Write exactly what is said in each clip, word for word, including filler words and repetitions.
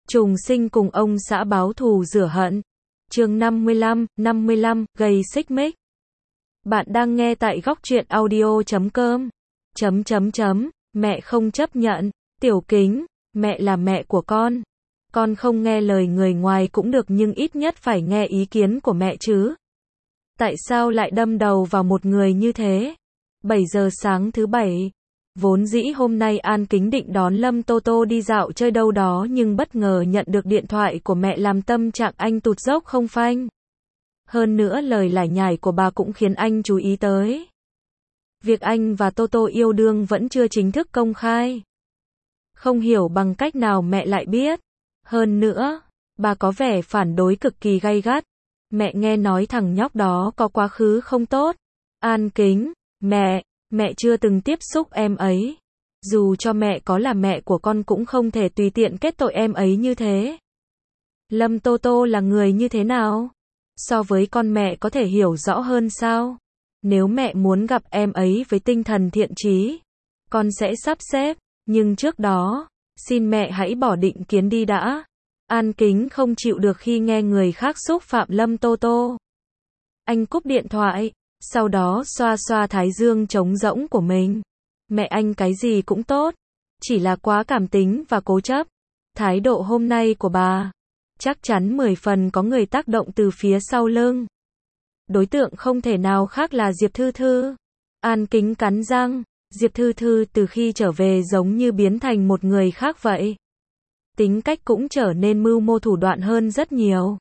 Trùng sinh cùng ông xã báo thù rửa hận. Chương năm mươi lăm, năm mươi lăm, gây xích mích. Bạn đang nghe tại góc truyện audio chấm com. Chấm chấm chấm, mẹ không chấp nhận. Tiểu Kính, mẹ là mẹ của con. Con không nghe lời người ngoài cũng được nhưng ít nhất phải nghe ý kiến của mẹ chứ. Tại sao lại đâm đầu vào một người như thế? bảy giờ sáng thứ bảy. Vốn dĩ hôm nay An Kính định đón Lâm Tô Tô đi dạo chơi đâu đó nhưng bất ngờ nhận được điện thoại của mẹ làm tâm trạng anh tụt dốc không phanh. Hơn nữa lời lải nhải của bà cũng khiến anh chú ý tới. Việc anh và Tô Tô yêu đương vẫn chưa chính thức công khai. Không hiểu bằng cách nào mẹ lại biết. Hơn nữa, bà có vẻ phản đối cực kỳ gay gắt. Mẹ nghe nói thằng nhóc đó có quá khứ không tốt. An Kính, mẹ, mẹ chưa từng tiếp xúc em ấy. Dù cho mẹ có là mẹ của con cũng không thể tùy tiện kết tội em ấy như thế. Lâm Tô Tô là người như thế nào? So với con mẹ có thể hiểu rõ hơn sao? Nếu mẹ muốn gặp em ấy với tinh thần thiện chí, con sẽ sắp xếp, nhưng trước đó, xin mẹ hãy bỏ định kiến đi đã. An Kính không chịu được khi nghe người khác xúc phạm Lâm Tô Tô. Anh cúp điện thoại, sau đó xoa xoa thái dương trống rỗng của mình. Mẹ anh cái gì cũng tốt, chỉ là quá cảm tính và cố chấp. Thái độ hôm nay của bà, chắc chắn mười phần có người tác động từ phía sau lưng. Đối tượng không thể nào khác là Diệp Thư Thư. An Kính cắn răng, Diệp Thư Thư từ khi trở về giống như biến thành một người khác vậy. Tính cách cũng trở nên mưu mô thủ đoạn hơn rất nhiều.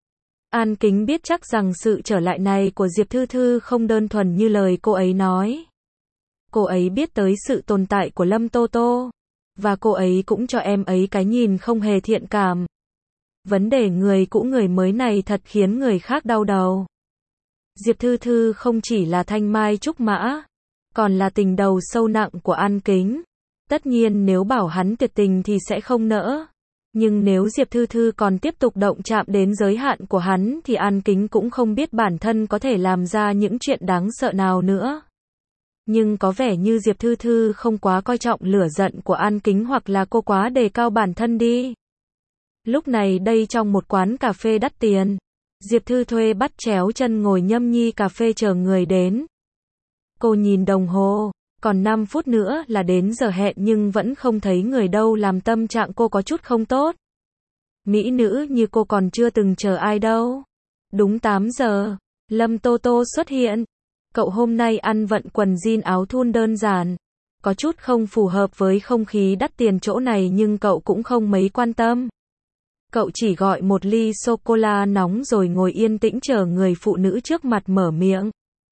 An Kính biết chắc rằng sự trở lại này của Diệp Thư Thư không đơn thuần như lời cô ấy nói. Cô ấy biết tới sự tồn tại của Lâm Tô Tô, và cô ấy cũng cho em ấy cái nhìn không hề thiện cảm. Vấn đề người cũ người mới này thật khiến người khác đau đầu. Diệp Thư Thư không chỉ là thanh mai trúc mã, còn là tình đầu sâu nặng của An Kính. Tất nhiên nếu bảo hắn tuyệt tình thì sẽ không nỡ. Nhưng nếu Diệp Thư Thư còn tiếp tục động chạm đến giới hạn của hắn thì An Kính cũng không biết bản thân có thể làm ra những chuyện đáng sợ nào nữa. Nhưng có vẻ như Diệp Thư Thư không quá coi trọng lửa giận của An Kính hoặc là cô quá đề cao bản thân đi. Lúc này đây trong một quán cà phê đắt tiền, Diệp Thư thuê bắt chéo chân ngồi nhâm nhi cà phê chờ người đến. Cô nhìn đồng hồ, còn năm phút nữa là đến giờ hẹn nhưng vẫn không thấy người đâu làm tâm trạng cô có chút không tốt. Mỹ nữ như cô còn chưa từng chờ ai đâu. Đúng tám giờ, Lâm Tô Tô xuất hiện. Cậu hôm nay ăn vận quần jean áo thun đơn giản. Có chút không phù hợp với không khí đắt tiền chỗ này nhưng cậu cũng không mấy quan tâm. Cậu chỉ gọi một ly sô-cô-la nóng rồi ngồi yên tĩnh chờ người phụ nữ trước mặt mở miệng.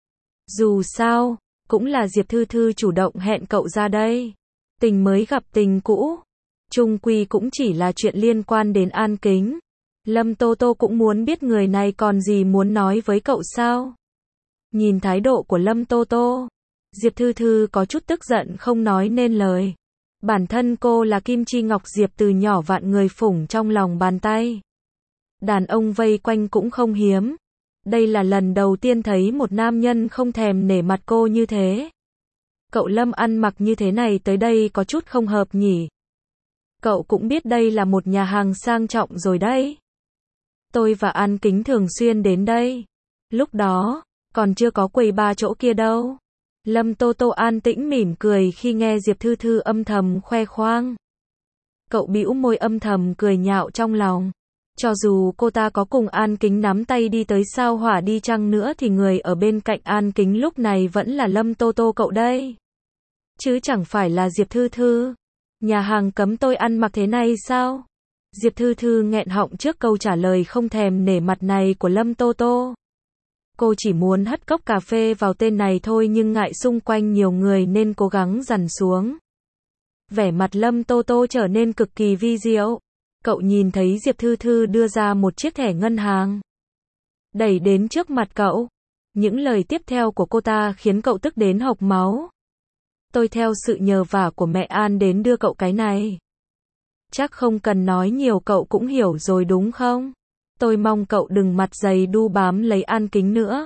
Dù sao, cũng là Diệp Thư Thư chủ động hẹn cậu ra đây. Tình mới gặp tình cũ. Chung quy cũng chỉ là chuyện liên quan đến An Kính. Lâm Tô Tô cũng muốn biết người này còn gì muốn nói với cậu sao. Nhìn thái độ của Lâm Tô Tô, Diệp Thư Thư có chút tức giận không nói nên lời. Bản thân cô là kim chi ngọc diệp từ nhỏ vạn người phủng trong lòng bàn tay. Đàn ông vây quanh cũng không hiếm. Đây là lần đầu tiên thấy một nam nhân không thèm nể mặt cô như thế. Cậu Lâm ăn mặc như thế này tới đây có chút không hợp nhỉ. Cậu cũng biết đây là một nhà hàng sang trọng rồi đấy. Tôi và An Kính thường xuyên đến đây. Lúc đó, còn chưa có quầy ba chỗ kia đâu. Lâm Tô Tô an tĩnh mỉm cười khi nghe Diệp Thư Thư âm thầm khoe khoang. Cậu bĩu môi âm thầm cười nhạo trong lòng. Cho dù cô ta có cùng An Kính nắm tay đi tới sao hỏa đi chăng nữa thì người ở bên cạnh An Kính lúc này vẫn là Lâm Tô Tô cậu đây. Chứ chẳng phải là Diệp Thư Thư. Nhà hàng cấm tôi ăn mặc thế này sao? Diệp Thư Thư nghẹn họng trước câu trả lời không thèm nể mặt này của Lâm Tô Tô. Cô chỉ muốn hất cốc cà phê vào tên này thôi nhưng ngại xung quanh nhiều người nên cố gắng dằn xuống. Vẻ mặt Lâm Tô Tô trở nên cực kỳ vi diệu. Cậu nhìn thấy Diệp Thư Thư đưa ra một chiếc thẻ ngân hàng. Đẩy đến trước mặt cậu. Những lời tiếp theo của cô ta khiến cậu tức đến hộc máu. Tôi theo sự nhờ vả của mẹ An đến đưa cậu cái này. Chắc không cần nói nhiều cậu cũng hiểu rồi đúng không? Tôi mong cậu đừng mặt dày đu bám lấy An Kính nữa.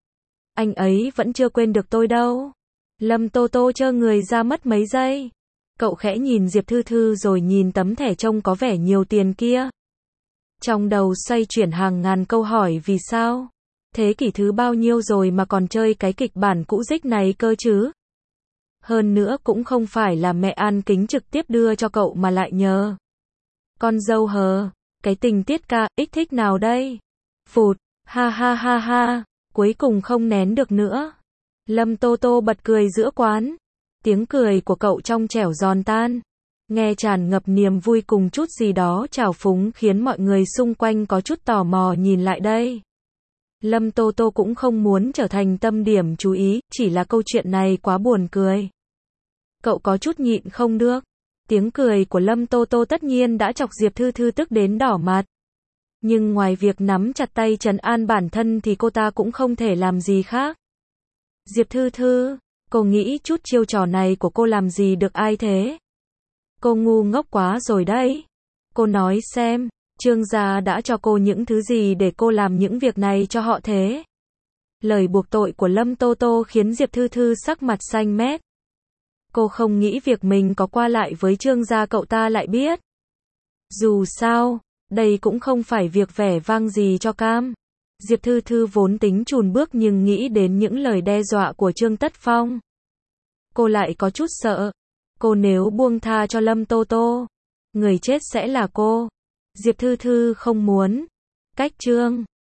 Anh ấy vẫn chưa quên được tôi đâu. Lâm Tô Tô trơ người ra mất mấy giây. Cậu khẽ nhìn Diệp Thư Thư rồi nhìn tấm thẻ trông có vẻ nhiều tiền kia. Trong đầu xoay chuyển hàng ngàn câu hỏi vì sao? Thế kỷ thứ bao nhiêu rồi mà còn chơi cái kịch bản cũ dích này cơ chứ? Hơn nữa cũng không phải là mẹ An Kính trực tiếp đưa cho cậu mà lại nhờ con dâu hờ. Cái tình tiết ca ích thích nào đây? Phụt, ha ha ha ha, cuối cùng không nén được nữa. Lâm Tô Tô bật cười giữa quán. Tiếng cười của cậu trong trẻo giòn tan, nghe tràn ngập niềm vui cùng chút gì đó trào phúng khiến mọi người xung quanh có chút tò mò nhìn lại đây. Lâm Tô Tô cũng không muốn trở thành tâm điểm chú ý, chỉ là câu chuyện này quá buồn cười. Cậu có chút nhịn không được. Tiếng cười của Lâm Tô Tô tất nhiên đã chọc Diệp Thư Thư tức đến đỏ mặt. Nhưng ngoài việc nắm chặt tay trấn an bản thân thì cô ta cũng không thể làm gì khác. Diệp Thư Thư, cô nghĩ chút chiêu trò này của cô làm gì được ai thế? Cô ngu ngốc quá rồi đấy. Cô nói xem, Trương gia đã cho cô những thứ gì để cô làm những việc này cho họ thế? Lời buộc tội của Lâm Tô Tô khiến Diệp Thư Thư sắc mặt xanh mét. Cô không nghĩ việc mình có qua lại với Trương gia cậu ta lại biết. Dù sao, đây cũng không phải việc vẻ vang gì cho cam. Diệp Thư Thư vốn tính chùn bước nhưng nghĩ đến những lời đe dọa của Trương Tất Phong. Cô lại có chút sợ. Cô nếu buông tha cho Lâm Tô Tô, người chết sẽ là cô. Diệp Thư Thư không muốn cách Trương